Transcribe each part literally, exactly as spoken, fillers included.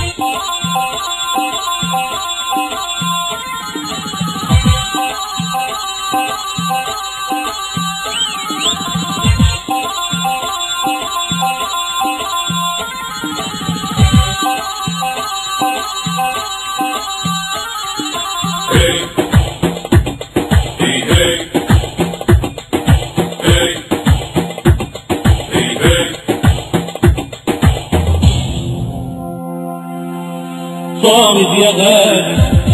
صامد يا غالي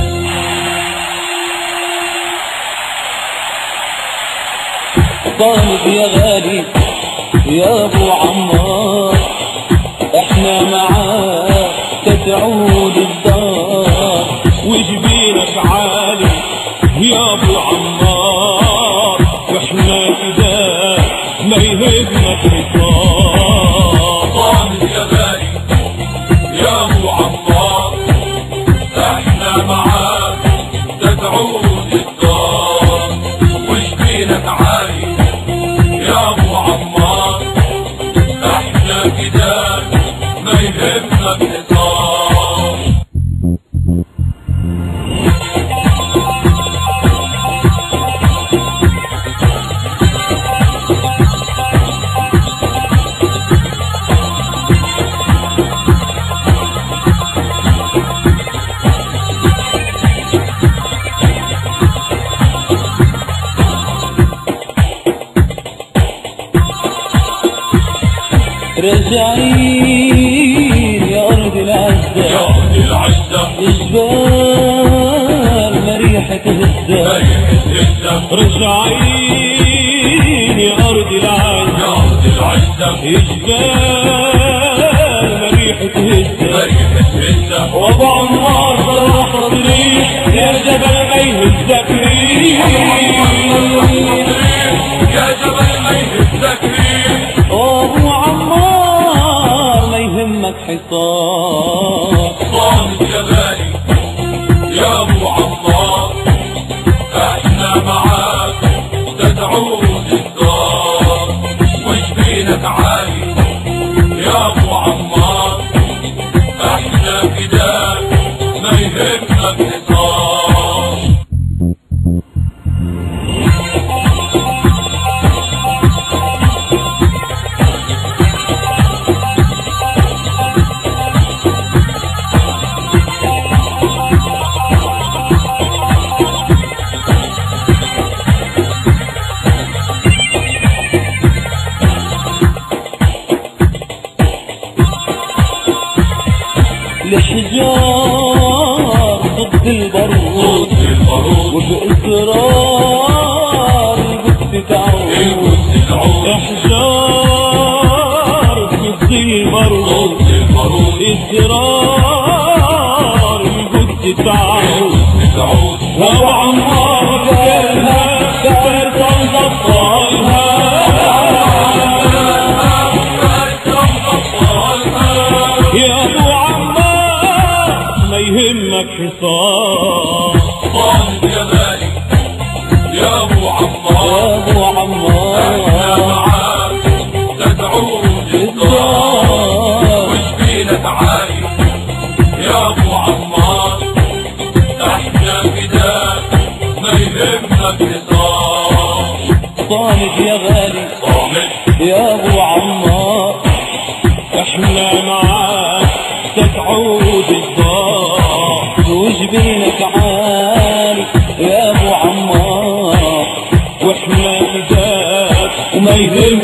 صامد يا غالي يا ابو عمار، احنا معاك تتعود الدار وجبينك عالي يا ابو عمار، واحنا كده ما يهمك الدار. صامد يا غالي يا ابو عمار، احنا معاك تتعود الدار وجبينك عالي يا ابو عمار، احنا كده ما يهمك الدار. رجعين يا أرض العزة يا أرض العزة، جبال مريحة هزة رجعين يا أرض العزة، يا أرض العزة، جبال مريحة هزة هزة، وأبو عمار صلاح رضيح يا جبل ما يهزك ريح، يا جبل ما يهزك ريح، وأبو عمار ما يهمك حصار. صامد يا غالي يا ابو عمار، احنا معاك تتعود الدار وجبينك عالي يا ابو عمار، احنا كده ما يهمك نصار. الحجار ضد البارود وبإصرار القدس تعود، احجار ضد البارود إصرار القدس تعود، وأبو عمار كرها كرها وبطلها يا ابو عمار ما يهمك حصار. صامد يا غالي يا ابو عمار، يا ابو عمار احنا معاك تتعود الدار وجبينك عالي يا ابو عمار، احنا كده ما يهمك نصار. صامد يا غالي صامد يا ابو عمار، احنا معاك تتعود الدار وجبينك عالي يا ابو عمار، واحنا فداك وما يهمك